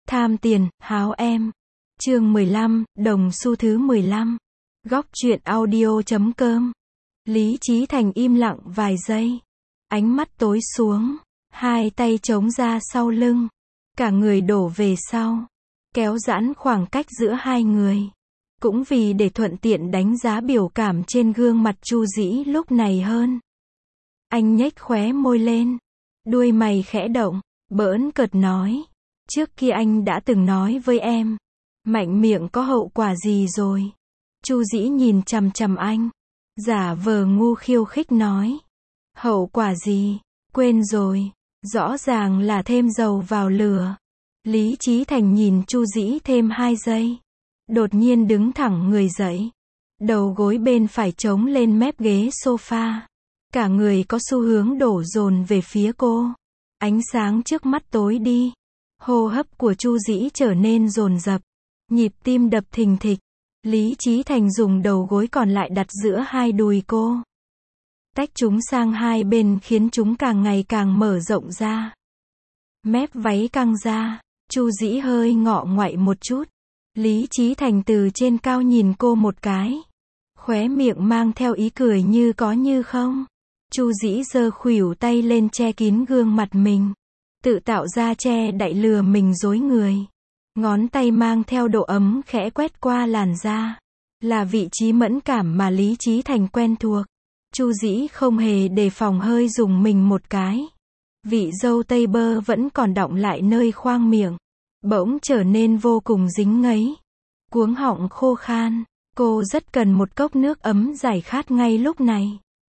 Tham tiền, háo em. Chương 15, đồng xu thứ 15. Góc truyện audio.com. Lý Chí Thành im lặng vài giây. Ánh mắt tối xuống, hai tay chống ra sau lưng, cả người đổ về sau, kéo giãn khoảng cách giữa hai người. Cũng vì để thuận tiện đánh giá biểu cảm trên gương mặt Chu Dĩ lúc này hơn. Anh nhếch khóe môi lên, đuôi mày khẽ động, bỡn cợt nói. Trước kia anh đã từng nói với em, mạnh miệng có hậu quả gì rồi? Chu Dĩ nhìn chằm chằm anh, giả vờ ngu khiêu khích nói. Hậu quả gì? Quên rồi, rõ ràng là thêm dầu vào lửa. Lý Chí Thành nhìn Chu Dĩ thêm 2 giây. Đột nhiên đứng thẳng người dậy. Đầu gối bên phải chống lên mép ghế sofa. Cả người có xu hướng đổ dồn về phía cô. Ánh sáng trước mắt tối đi. Hô hấp của Chu Dĩ trở nên dồn dập. Nhịp tim đập thình thịch. Lý Chí Thành dùng đầu gối còn lại đặt giữa hai đùi cô. Tách chúng sang hai bên khiến chúng càng ngày càng mở rộng ra. Mép váy căng ra. Chu Dĩ hơi ngọ ngoại một chút. Lý Chí Thành từ trên cao nhìn cô một cái. Khóe miệng mang theo ý cười như có như không. Chu Dĩ giơ khuỷu tay lên che kín gương mặt mình. Tự tạo ra che đậy lừa mình dối người. Ngón tay mang theo độ ấm khẽ quét qua làn da. Là vị trí mẫn cảm mà Lý Chí Thành quen thuộc. Chu Dĩ không hề đề phòng hơi dùng mình một cái. Vị dâu tây bơ vẫn còn đọng lại nơi khoang miệng. Bỗng trở nên vô cùng dính ngấy. Cuống họng khô khan. Cô rất cần một cốc nước ấm giải khát ngay lúc này.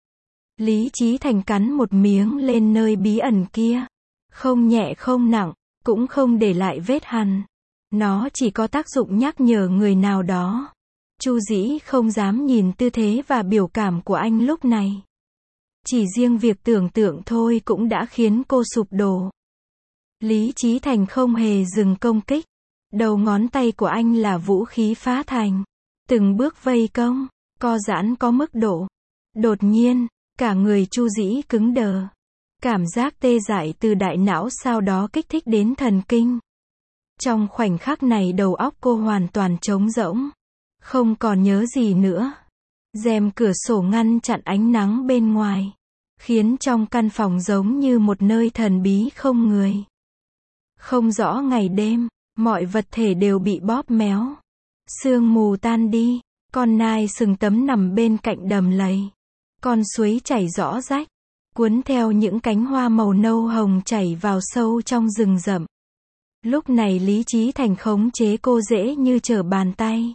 Lý Chí Thành cắn một miếng lên nơi bí ẩn kia. Không nhẹ không nặng, cũng không để lại vết hằn. Nó chỉ có tác dụng nhắc nhở người nào đó. Chu Dĩ không dám nhìn tư thế và biểu cảm của anh lúc này. Chỉ riêng việc tưởng tượng thôi cũng đã khiến cô sụp đổ. Lý Chí Thành không hề dừng công kích. Đầu ngón tay của anh là vũ khí phá thành. Từng bước vây công, co giãn có mức độ. Đột nhiên, cả người Chu Dĩ cứng đờ. Cảm giác tê dại từ đại não sau đó kích thích đến thần kinh. Trong khoảnh khắc này đầu óc cô hoàn toàn trống rỗng. Không còn nhớ gì nữa. Rèm cửa sổ ngăn chặn ánh nắng bên ngoài. Khiến trong căn phòng giống như một nơi thần bí không người. Không rõ ngày đêm, mọi vật thể đều bị bóp méo. Sương mù tan đi, con nai sừng tấm nằm bên cạnh đầm lầy. Con suối chảy rõ rách, cuốn theo những cánh hoa màu nâu hồng chảy vào sâu trong rừng rậm. Lúc này Lý Chí Thành khống chế cô dễ như trở bàn tay.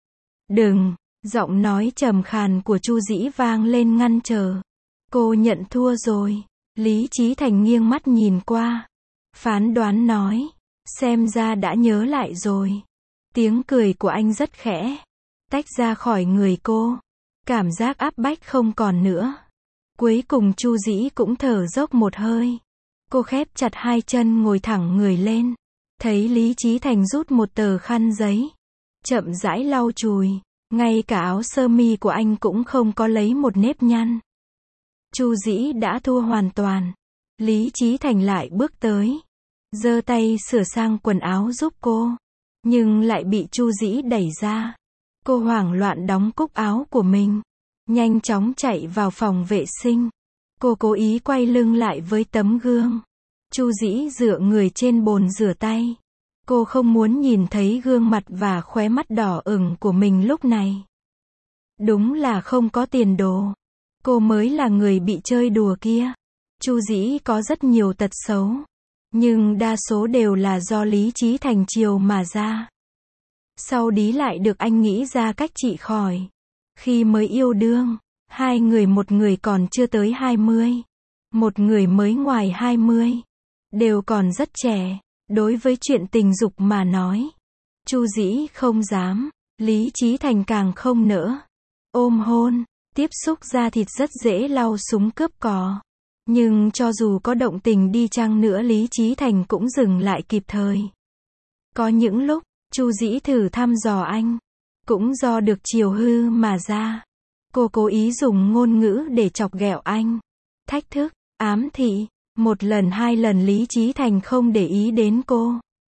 Đừng, giọng nói trầm khàn của Chu Dĩ vang lên ngăn trở. Cô nhận thua rồi. Lý Chí Thành nghiêng mắt nhìn qua. Phán đoán nói. Xem ra đã nhớ lại rồi. Tiếng cười của anh rất khẽ. Tách ra khỏi người cô. Cảm giác áp bách không còn nữa. Cuối cùng Chu Dĩ cũng thở dốc một hơi. Cô khép chặt hai chân ngồi thẳng người lên. Thấy Lý Chí Thành rút một tờ khăn giấy. Chậm rãi lau chùi. Ngay cả áo sơ mi của anh cũng không có lấy một nếp nhăn. Chu Dĩ đã thua hoàn toàn. Lý Chí Thành lại bước tới. Giơ tay sửa sang quần áo giúp cô. Nhưng lại bị Chu Dĩ đẩy ra. Cô hoảng loạn đóng cúc áo của mình. Nhanh chóng chạy vào phòng vệ sinh. Cô cố ý quay lưng lại với tấm gương. Chu Dĩ dựa người trên bồn rửa tay. Cô không muốn nhìn thấy gương mặt và khóe mắt đỏ ửng của mình lúc này. Đúng là không có tiền đồ. Cô mới là người bị chơi đùa kia. Chu Dĩ có rất nhiều tật xấu. Nhưng đa số đều là do Lý Chí Thành chiều mà ra. Sau đó lại được anh nghĩ ra cách trị khỏi. Khi mới yêu đương, hai người, một người còn chưa tới 20. Một người mới ngoài 20. Đều còn rất trẻ. Đối với chuyện tình dục mà nói, Chu Dĩ không dám. Lý Chí Thành càng không nỡ. Ôm hôn, tiếp xúc da thịt rất dễ lau súng cướp cò. Nhưng cho dù có động tình đi chăng nữa Lý Chí Thành cũng dừng lại kịp thời. Có những lúc, Chu Dĩ thử thăm dò anh. Cũng do được chiều hư mà ra. Cô cố ý dùng ngôn ngữ để chọc ghẹo anh. Thách thức, ám thị. Một lần hai lần Lý Chí Thành không để ý đến cô.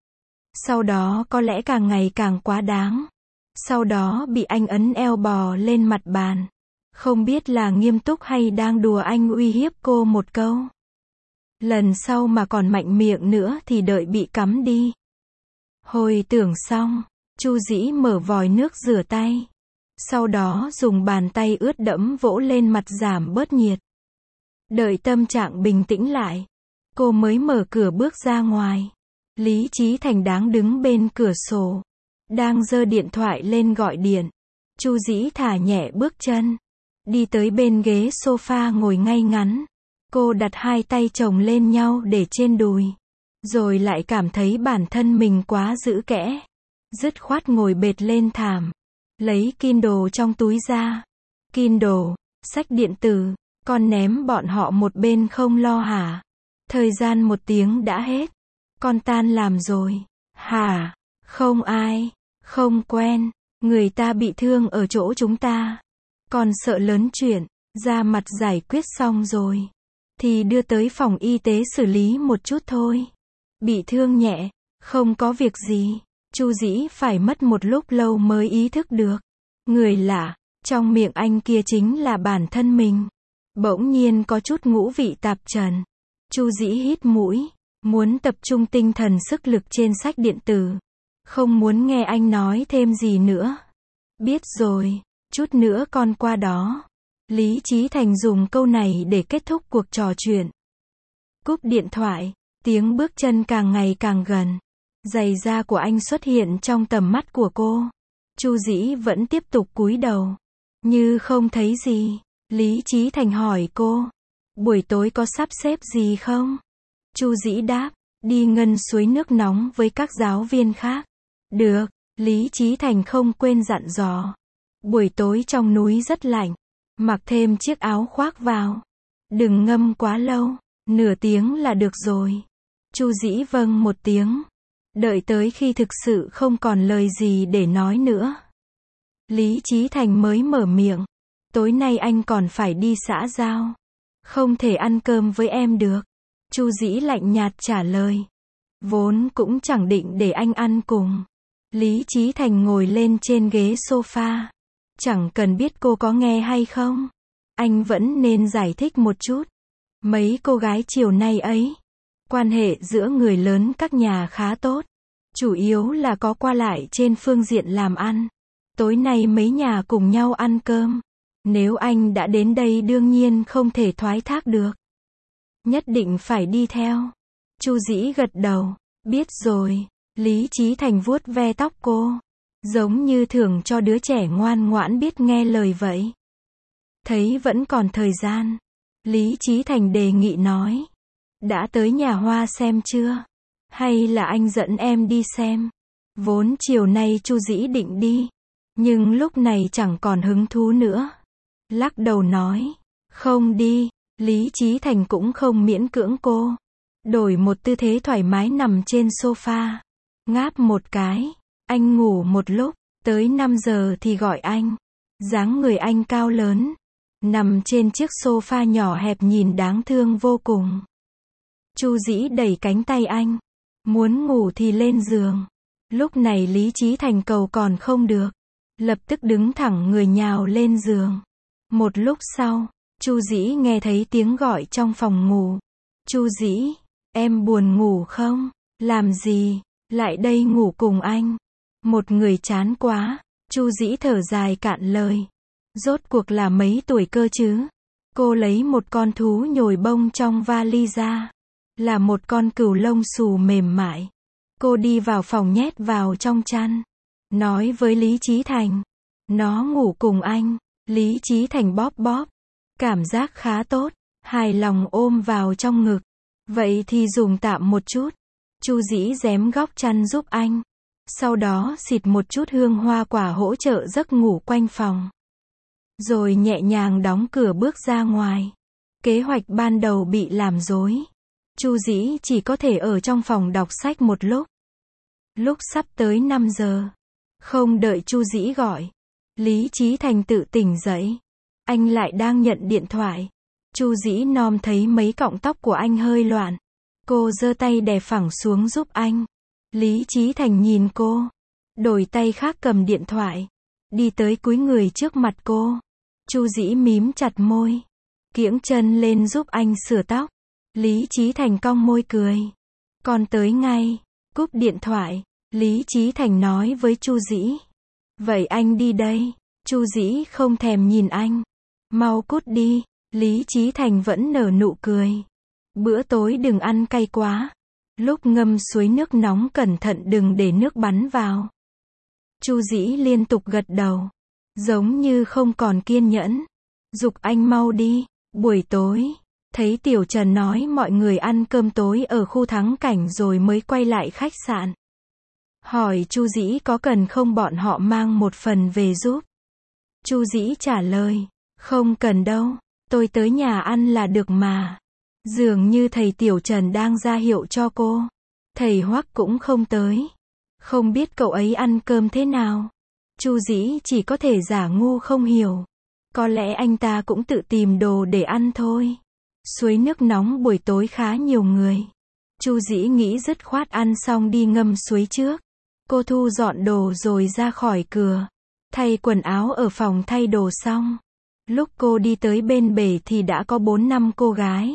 Sau đó có lẽ càng ngày càng quá đáng. Sau đó bị anh ấn eo bò lên mặt bàn. Không biết là nghiêm túc hay đang đùa, anh uy hiếp cô một câu. Lần sau mà còn mạnh miệng nữa thì đợi bị cắm đi. Hồi tưởng xong, Chu Dĩ mở vòi nước rửa tay. Sau đó dùng bàn tay ướt đẫm vỗ lên mặt giảm bớt nhiệt. Đợi tâm trạng bình tĩnh lại, cô mới mở cửa bước ra ngoài. Lý Chí Thành đang đứng bên cửa sổ, đang giơ điện thoại lên gọi điện. Chu Dĩ thả nhẹ bước chân, đi tới bên ghế sofa ngồi ngay ngắn. Cô đặt hai tay chồng lên nhau để trên đùi, rồi lại cảm thấy bản thân mình quá giữ kẽ. Dứt khoát ngồi bệt lên thảm, lấy Kindle trong túi ra. Kindle, sách điện tử, con ném bọn họ một bên không lo hả? Thời gian 1 tiếng đã hết. Con tan làm rồi. Hả? Không ai, không quen, người ta bị thương ở chỗ chúng ta. Con sợ lớn chuyện, ra mặt giải quyết xong rồi thì đưa tới phòng y tế xử lý một chút thôi. Bị thương nhẹ, không có việc gì. Chu Dĩ phải mất một lúc lâu mới ý thức được. Người lạ, trong miệng anh kia chính là bản thân mình. Bỗng nhiên có chút ngũ vị tạp trần. Chu Dĩ hít mũi, muốn tập trung tinh thần sức lực trên sách điện tử. Không muốn nghe anh nói thêm gì nữa. Biết rồi, chút nữa con qua đó. Lý Chí Thành dùng câu này để kết thúc cuộc trò chuyện. Cúp điện thoại, tiếng bước chân càng ngày càng gần. Giày da của anh xuất hiện trong tầm mắt của cô. Chu Dĩ vẫn tiếp tục cúi đầu, như không thấy gì. Lý Chí Thành hỏi cô, buổi tối có sắp xếp gì không? Chu Dĩ đáp, đi ngân suối nước nóng với các giáo viên khác. Được, Lý Chí Thành không quên dặn dò. Buổi tối trong núi rất lạnh, mặc thêm chiếc áo khoác vào. Đừng ngâm quá lâu, nửa tiếng là được rồi. Chu Dĩ vâng một tiếng. Đợi tới khi thực sự không còn lời gì để nói nữa, Lý Chí Thành mới mở miệng. Tối nay anh còn phải đi xã giao, không thể ăn cơm với em được. Chu Dĩ lạnh nhạt trả lời. Vốn cũng chẳng định để anh ăn cùng. Lý Chí Thành ngồi lên trên ghế sofa. Chẳng cần biết cô có nghe hay không, anh vẫn nên giải thích một chút. Mấy cô gái chiều nay ấy, quan hệ giữa người lớn các nhà khá tốt. Chủ yếu là có qua lại trên phương diện làm ăn. Tối nay mấy nhà cùng nhau ăn cơm. Nếu anh đã đến đây đương nhiên không thể thoái thác được. Nhất định phải đi theo. Chu Dĩ gật đầu. Biết rồi. Lý Chí Thành vuốt ve tóc cô, giống như thưởng cho đứa trẻ ngoan ngoãn biết nghe lời vậy. Thấy vẫn còn thời gian, Lý Chí Thành đề nghị nói. Đã tới nhà hoa xem chưa? Hay là anh dẫn em đi xem? Vốn chiều nay Chu Dĩ định đi, nhưng lúc này chẳng còn hứng thú nữa. Lắc đầu nói, không đi. Lý Chí Thành cũng không miễn cưỡng cô. Đổi một tư thế thoải mái nằm trên sofa. Ngáp một cái. Anh ngủ một lúc, tới 5 giờ thì gọi anh. Dáng người anh cao lớn, nằm trên chiếc sofa nhỏ hẹp nhìn đáng thương vô cùng. Chu Dĩ đẩy cánh tay anh. Muốn ngủ thì lên giường. Lúc này Lý Chí Thành cầu còn không được. Lập tức đứng thẳng người nhào lên giường. Một lúc sau, Chu Dĩ nghe thấy tiếng gọi trong phòng ngủ. Chu Dĩ, em buồn ngủ không? Làm gì? Lại đây ngủ cùng anh. Một người chán quá. Chu Dĩ thở dài cạn lời. Rốt cuộc là mấy tuổi cơ chứ? Cô lấy một con thú nhồi bông trong vali ra. Là một con cừu lông xù mềm mại. Cô đi vào phòng nhét vào trong chăn. Nói với Lý Chí Thành. Nó ngủ cùng anh. Lý Chí Thành bóp bóp. Cảm giác khá tốt. Hài lòng ôm vào trong ngực. Vậy thì dùng tạm một chút. Chu Dĩ rém góc chăn giúp anh. Sau đó xịt một chút hương hoa quả hỗ trợ giấc ngủ quanh phòng. Rồi nhẹ nhàng đóng cửa bước ra ngoài. Kế hoạch ban đầu bị làm rối. Chu Dĩ chỉ có thể ở trong phòng đọc sách một lúc. Lúc sắp tới 5 giờ. Không đợi Chu Dĩ gọi. Lý Chí Thành tự tỉnh dậy. Anh lại đang nhận điện thoại. Chu Dĩ nom thấy mấy cọng tóc của anh hơi loạn. Cô giơ tay đè phẳng xuống giúp anh. Lý Chí Thành nhìn cô, đổi tay khác cầm điện thoại, đi tới cúi người trước mặt cô. Chu Dĩ mím chặt môi, kiễng chân lên giúp anh sửa tóc. Lý Chí Thành cong môi cười. Con tới ngay. Cúp điện thoại, Lý Chí Thành nói với Chu Dĩ. Vậy anh đi đây. Chu Dĩ không thèm nhìn anh. Mau cút đi. Lý Chí Thành vẫn nở nụ cười. Bữa tối đừng ăn cay quá. Lúc ngâm suối nước nóng cẩn thận đừng để nước bắn vào. Chu Dĩ liên tục gật đầu, giống như không còn kiên nhẫn. Giục anh mau đi. Buổi tối, thấy Tiểu Trần nói mọi người ăn cơm tối ở khu thắng cảnh rồi mới quay lại khách sạn. Hỏi Chu Dĩ có cần không bọn họ mang một phần về giúp. Chu Dĩ trả lời, không cần đâu, tôi tới nhà ăn là được mà. Dường như thầy Tiểu Trần đang ra hiệu cho cô. Thầy Hoắc cũng không tới. Không biết cậu ấy ăn cơm thế nào. Chu Dĩ chỉ có thể giả ngu không hiểu. Có lẽ anh ta cũng tự tìm đồ để ăn thôi. Suối nước nóng buổi tối khá nhiều người. Chu Dĩ nghĩ dứt khoát ăn xong đi ngâm suối trước. Cô thu dọn đồ rồi ra khỏi cửa. Thay quần áo ở phòng thay đồ xong. Lúc cô đi tới bên bể thì đã có 4-5 cô gái.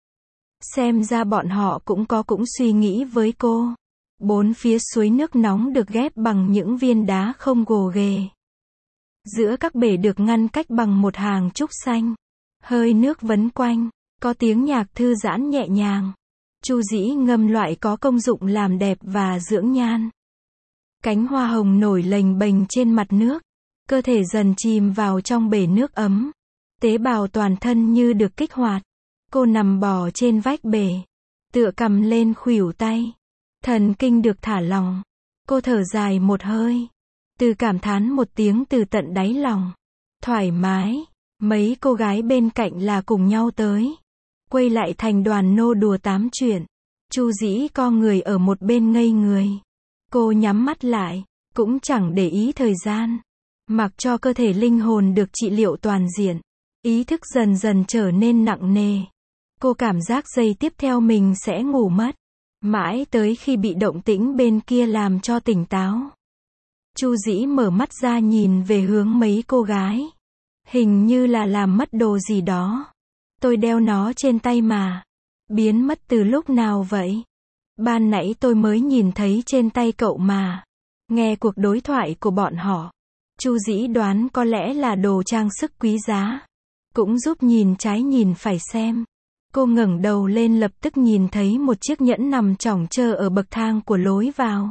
Xem ra bọn họ cũng suy nghĩ với cô. Bốn phía suối nước nóng được ghép bằng những viên đá không gồ ghề. Giữa các bể được ngăn cách bằng một hàng trúc xanh. Hơi nước vấn quanh, có tiếng nhạc thư giãn nhẹ nhàng. Chu Dĩ ngâm loại có công dụng làm đẹp và dưỡng nhan. Cánh hoa hồng nổi lềnh bềnh trên mặt nước. Cơ thể dần chìm vào trong bể nước ấm. Tế bào toàn thân như được kích hoạt. Cô nằm bò trên vách bể. Tựa cằm lên khuỷu tay. Thần kinh được thả lỏng. Cô thở dài một hơi. Từ cảm thán một tiếng từ tận đáy lòng. Thoải mái. Mấy cô gái bên cạnh là cùng nhau tới. Quay lại thành đoàn nô đùa tám chuyện. Chu Dĩ co người ở một bên ngây người. Cô nhắm mắt lại. Cũng chẳng để ý thời gian. Mặc cho cơ thể linh hồn được trị liệu toàn diện. Ý thức dần dần trở nên nặng nề. Cô cảm giác giây tiếp theo mình sẽ ngủ mất. Mãi tới khi bị động tĩnh bên kia làm cho tỉnh táo. Chu Dĩ mở mắt ra nhìn về hướng mấy cô gái. Hình như là làm mất đồ gì đó. Tôi đeo nó trên tay mà. Biến mất từ lúc nào vậy? Ban nãy tôi mới nhìn thấy trên tay cậu mà. Nghe cuộc đối thoại của bọn họ. Chu Dĩ đoán có lẽ là đồ trang sức quý giá. Cũng giúp nhìn trái nhìn phải xem. Cô ngẩng đầu lên lập tức nhìn thấy một chiếc nhẫn nằm chỏng chơ ở bậc thang của lối vào.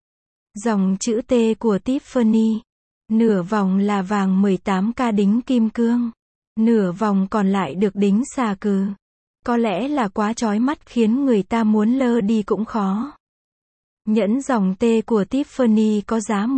Dòng chữ T của Tiffany. Nửa vòng là vàng 18K đính kim cương. Nửa vòng còn lại được đính xà cừ. Có lẽ là quá chói mắt khiến người ta muốn lơ đi cũng khó. Nhẫn dòng T của Tiffany có giá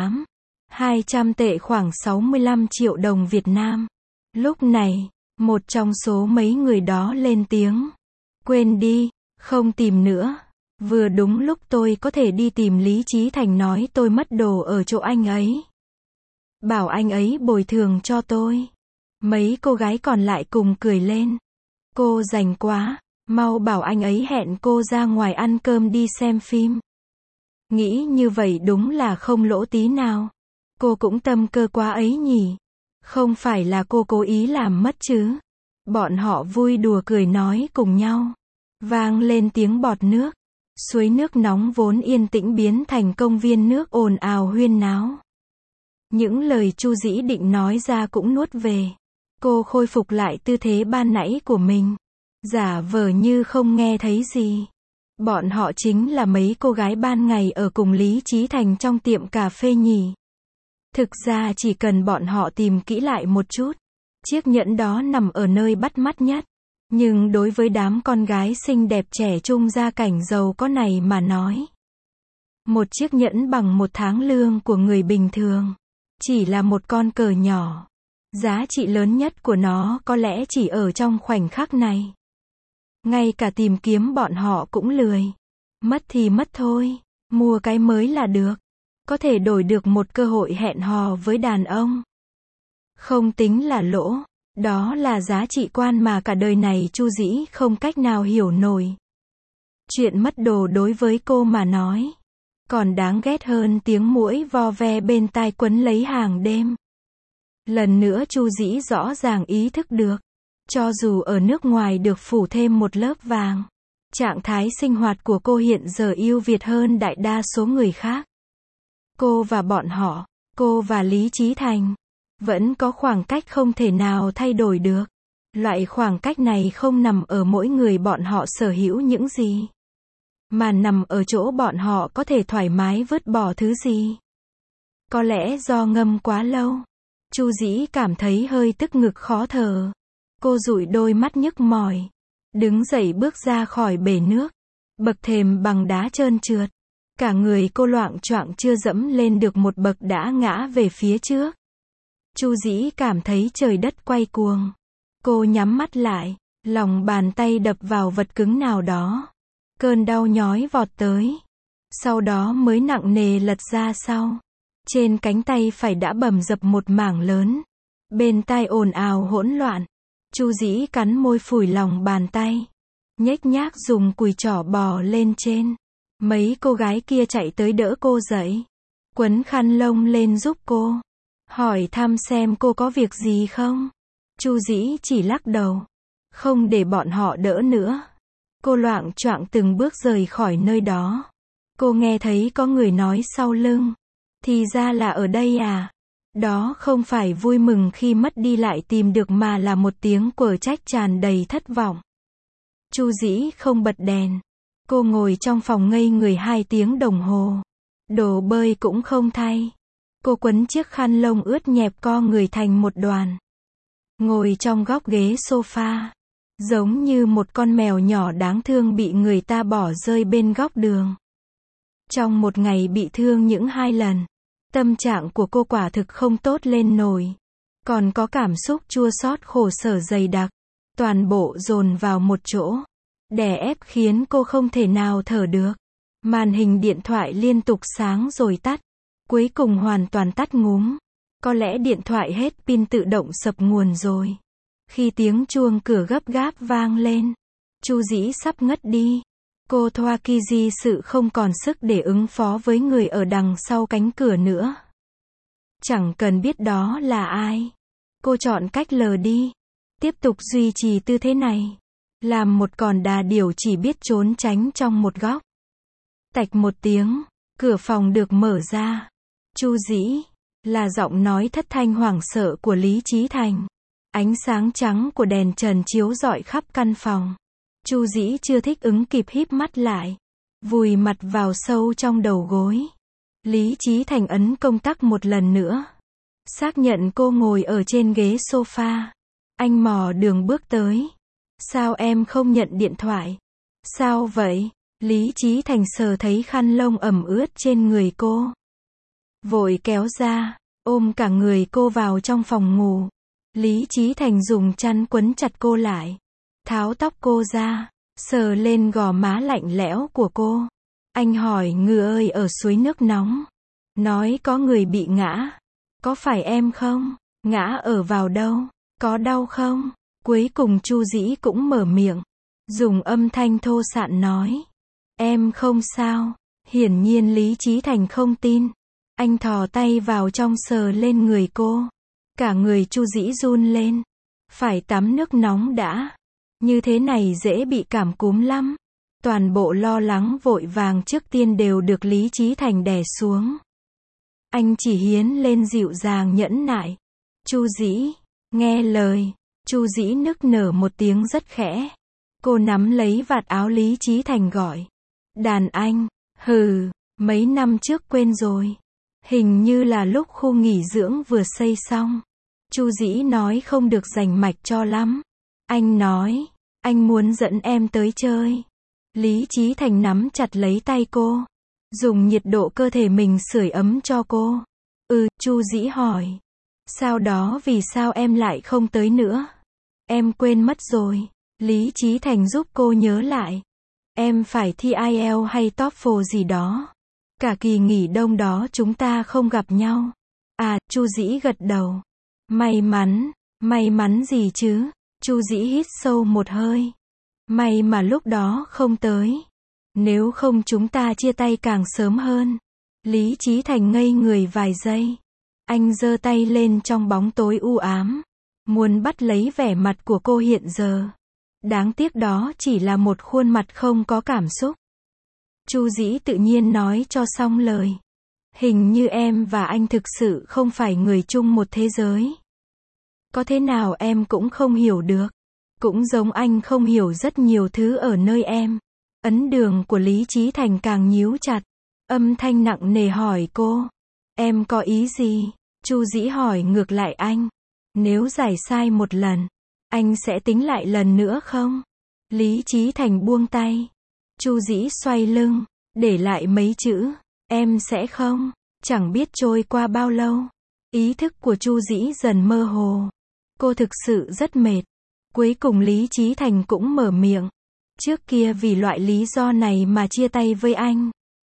200 tệ khoảng 65 triệu đồng Việt Nam. Lúc này, một trong số mấy người đó lên tiếng. Quên đi, không tìm nữa. Vừa đúng lúc tôi có thể đi tìm Lý Chí Thành nói tôi mất đồ ở chỗ anh ấy. Bảo anh ấy bồi thường cho tôi. Mấy cô gái còn lại cùng cười lên. Cô rảnh quá, mau bảo anh ấy hẹn cô ra ngoài ăn cơm đi xem phim. Nghĩ như vậy đúng là không lỗ tí nào. Cô cũng tâm cơ quá ấy nhỉ. Không phải là cô cố ý làm mất chứ. Bọn họ vui đùa cười nói cùng nhau. Vang lên tiếng bọt nước. Suối nước nóng vốn yên tĩnh biến thành công viên nước ồn ào huyên náo. Những lời Chu Dĩ định nói ra cũng nuốt về. Cô khôi phục lại tư thế ban nãy của mình. Giả vờ như không nghe thấy gì. Bọn họ chính là mấy cô gái ban ngày ở cùng Lý Chí Thành trong tiệm cà phê nhỉ. Thực ra chỉ cần bọn họ tìm kỹ lại một chút. Chiếc nhẫn đó nằm ở nơi bắt mắt nhất. Nhưng đối với đám con gái xinh đẹp trẻ trung gia cảnh giàu có này mà nói. Một chiếc nhẫn bằng một tháng lương của người bình thường. Chỉ là một con cờ nhỏ. Giá trị lớn nhất của nó có lẽ chỉ ở trong khoảnh khắc này. Ngay cả tìm kiếm bọn họ cũng lười. Mất thì mất thôi. Mua cái mới là được. Có thể đổi được một cơ hội hẹn hò với đàn ông. Không tính là lỗ. Đó là giá trị quan mà cả đời này Chu Dĩ không cách nào hiểu nổi. Chuyện mất đồ đối với cô mà nói. Còn đáng ghét hơn tiếng muỗi vo ve bên tai quấn lấy hàng đêm. Lần nữa Chu Dĩ rõ ràng ý thức được, cho dù ở nước ngoài được phủ thêm một lớp vàng, trạng thái sinh hoạt của cô hiện giờ ưu việt hơn đại đa số người khác. Cô và bọn họ, cô và Lý Chí Thành, vẫn có khoảng cách không thể nào thay đổi được. Loại khoảng cách này không nằm ở mỗi người bọn họ sở hữu những gì, mà nằm ở chỗ bọn họ có thể thoải mái vứt bỏ thứ gì. Có lẽ do ngâm quá lâu, Chu Dĩ cảm thấy hơi tức ngực khó thở. Cô dụi đôi mắt nhức mỏi, đứng dậy bước ra khỏi bể nước. Bậc thềm bằng đá trơn trượt, cả người cô loạng choạng chưa dẫm lên được một bậc đã ngã về phía trước. Chu Dĩ cảm thấy trời đất quay cuồng. Cô nhắm mắt lại, lòng bàn tay đập vào vật cứng nào đó. Cơn đau nhói vọt tới. Sau đó mới nặng nề lật ra sau. Trên cánh tay phải đã bầm dập một mảng lớn. Bên tai ồn ào hỗn loạn. Chu Dĩ cắn môi phủi lòng bàn tay. Nhếch nhác dùng cùi trỏ bò lên trên. Mấy cô gái kia chạy tới đỡ cô dậy. Quấn khăn lông lên giúp cô. Hỏi thăm xem cô có việc gì không. Chu Dĩ chỉ lắc đầu. Không để bọn họ đỡ nữa. Cô loạng choạng từng bước rời khỏi nơi đó. Cô nghe thấy có người nói sau lưng. Thì ra là ở đây à? Đó không phải vui mừng khi mất đi lại tìm được mà là một tiếng quở trách tràn đầy thất vọng. Chu Dĩ không bật đèn. Cô ngồi trong phòng ngây người 2 tiếng đồng hồ. Đồ bơi cũng không thay. Cô quấn chiếc khăn lông ướt nhẹp co người thành một đoàn. Ngồi trong góc ghế sofa. Giống như một con mèo nhỏ đáng thương bị người ta bỏ rơi bên góc đường. Trong một ngày bị thương những 2 lần, tâm trạng của cô quả thực không tốt lên nổi. Còn có cảm xúc chua xót khổ sở dày đặc. Toàn bộ dồn vào một chỗ. Đè ép khiến cô không thể nào thở được. Màn hình điện thoại liên tục sáng rồi tắt. Cuối cùng hoàn toàn tắt ngúm. Có lẽ điện thoại hết pin tự động sập nguồn rồi. Khi tiếng chuông cửa gấp gáp vang lên, Chu Dĩ sắp ngất đi. Cô Thoakiji sự không còn sức để ứng phó với người ở đằng sau cánh cửa nữa. Chẳng cần biết đó là ai. Cô chọn cách lờ đi. Tiếp tục duy trì tư thế này. Làm một con đà điểu chỉ biết trốn tránh trong một góc. Tạch một tiếng, cửa phòng được mở ra. Chu Dĩ, là giọng nói thất thanh hoảng sợ của Lý Chí Thành. Ánh sáng trắng của đèn trần chiếu rọi khắp căn phòng. Chu Dĩ chưa thích ứng kịp híp mắt lại, vùi mặt vào sâu trong đầu gối. Lý Chí Thành ấn công tắc một lần nữa. Xác nhận cô ngồi ở trên ghế sofa. Anh mò đường bước tới. Sao em không nhận điện thoại? Sao vậy? Lý Chí Thành sờ thấy khăn lông ẩm ướt trên người cô. Vội kéo ra, ôm cả người cô vào trong phòng ngủ. Lý Chí Thành dùng chăn quấn chặt cô lại. Tháo tóc cô ra, sờ lên gò má lạnh lẽo của cô. Anh hỏi Ngư ơi ở suối nước nóng. Nói có người bị ngã. Có phải em không? Ngã ở vào đâu? Có đau không? Cuối cùng Chu Dĩ cũng mở miệng. Dùng âm thanh thô sạn nói. Em không sao. Hiển nhiên Lý Chí Thành không tin. Anh thò tay vào trong sờ lên người cô. Cả người Chu Dĩ run lên. Phải tắm nước nóng đã. Như thế này dễ bị cảm cúm lắm. Toàn bộ lo lắng vội vàng trước tiên đều được Lý Chí Thành đè xuống. Anh chỉ hiến lên dịu dàng nhẫn nại. Chu Dĩ, nghe lời. Chu Dĩ nức nở một tiếng rất khẽ. Cô nắm lấy vạt áo Lý Chí Thành gọi. Đàn anh, hừ, mấy năm trước quên rồi. Hình như là lúc khu nghỉ dưỡng vừa xây xong. Chu Dĩ nói không được rành mạch cho lắm. Anh nói, anh muốn dẫn em tới chơi. Lý Chí Thành nắm chặt lấy tay cô. Dùng nhiệt độ cơ thể mình sưởi ấm cho cô. Chu Dĩ hỏi. Sau đó vì sao em lại không tới nữa? Em quên mất rồi. Lý Chí Thành giúp cô nhớ lại. Em phải thi IELTS hay TOEFL gì đó. Cả kỳ nghỉ đông đó chúng ta không gặp nhau. À, Chu Dĩ gật đầu. May mắn gì chứ? Chu Dĩ hít sâu một hơi. May mà lúc đó không tới. Nếu không chúng ta chia tay càng sớm hơn. Lý Chí Thành ngây người vài giây. Anh giơ tay lên trong bóng tối u ám, muốn bắt lấy vẻ mặt của cô hiện giờ. Đáng tiếc đó chỉ là một khuôn mặt không có cảm xúc. Chu Dĩ tự nhiên nói cho xong lời. Hình như em và anh thực sự không phải người chung một thế giới. Có thế nào em cũng không hiểu được. Cũng giống anh không hiểu rất nhiều thứ ở nơi em. Ấn đường của Lý Chí Thành càng nhíu chặt. Âm thanh nặng nề hỏi cô. Em có ý gì? Chu Dĩ hỏi ngược lại anh. Nếu giải sai một lần, anh sẽ tính lại lần nữa không? Lý Chí Thành buông tay. Chu Dĩ xoay lưng, để lại mấy chữ. Em sẽ không. Chẳng biết trôi qua bao lâu. Ý thức của Chu Dĩ dần mơ hồ. Cô thực sự rất mệt. Cuối cùng Lý Chí Thành cũng mở miệng. Trước kia vì loại lý do này mà chia tay với anh.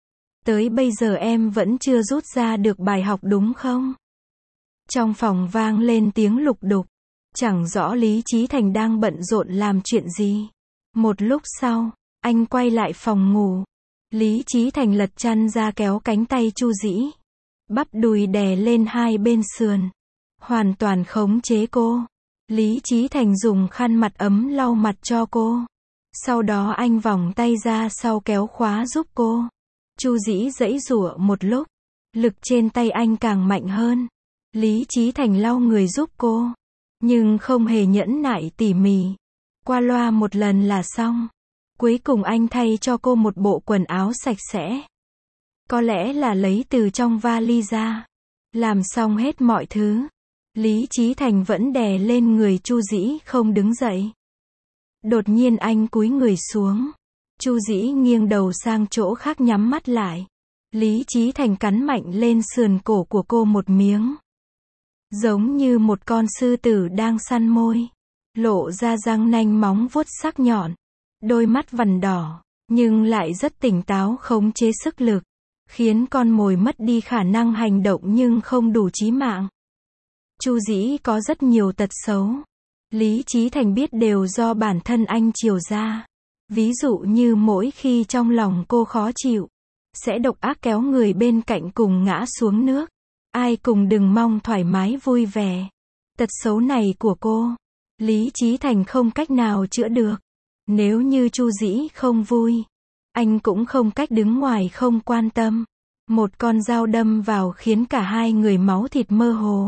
Tới bây giờ em vẫn chưa rút ra được bài học đúng không? Trong phòng vang lên tiếng lục đục. Chẳng rõ Lý Chí Thành đang bận rộn làm chuyện gì. Một lúc sau, anh quay lại phòng ngủ. Lý Chí Thành lật chăn ra kéo cánh tay Chu Dĩ. Bắp đùi đè lên hai bên sườn. Hoàn toàn khống chế cô. Lý Chí Thành dùng khăn mặt ấm lau mặt cho cô. Sau đó anh vòng tay ra sau kéo khóa giúp cô. Chu Dĩ giãy giụa một lúc. Lực trên tay anh càng mạnh hơn. Lý Chí Thành lau người giúp cô. Nhưng không hề nhẫn nại tỉ mỉ. Qua loa một lần là xong. Cuối cùng anh thay cho cô một bộ quần áo sạch sẽ. Có lẽ là lấy từ trong vali ra. Làm xong hết mọi thứ. Lý Chí Thành vẫn đè lên người Chu Dĩ không đứng dậy. Đột nhiên anh cúi người xuống. Chu Dĩ nghiêng đầu sang chỗ khác nhắm mắt lại. Lý Chí Thành cắn mạnh lên sườn cổ của cô một miếng. Giống như một con sư tử đang săn môi. Lộ ra răng nanh móng vuốt sắc nhọn. Đôi mắt vằn đỏ. Nhưng lại rất tỉnh táo khống chế sức lực. Khiến con mồi mất đi khả năng hành động nhưng không đủ chí mạng. Chu Dĩ có rất nhiều tật xấu. Lý Chí Thành biết đều do bản thân anh chiều ra. Ví dụ như mỗi khi trong lòng cô khó chịu, sẽ độc ác kéo người bên cạnh cùng ngã xuống nước. Ai cùng đừng mong thoải mái vui vẻ. Tật xấu này của cô, Lý Chí Thành không cách nào chữa được. Nếu như Chu Dĩ không vui, anh cũng không cách đứng ngoài không quan tâm. Một con dao đâm vào khiến cả hai người máu thịt mơ hồ.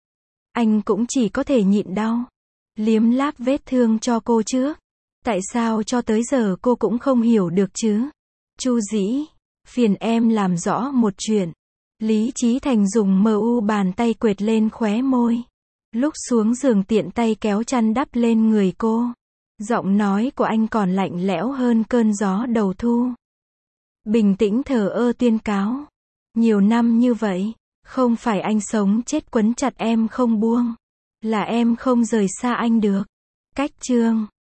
Anh cũng chỉ có thể nhịn đau, liếm láp vết thương cho cô trước. Tại sao cho tới giờ cô cũng không hiểu được chứ? Chu Dĩ, phiền em làm rõ một chuyện. Lý Chí Thành dùng mu bàn tay quệt lên khóe môi. Lúc xuống giường tiện tay kéo chăn đắp lên người cô. Giọng nói của anh còn lạnh lẽo hơn cơn gió đầu thu. Bình tĩnh thờ ơ tuyên cáo. Nhiều năm như vậy, không phải anh sống chết quấn chặt em không buông. Là em không rời xa anh được. Cách chương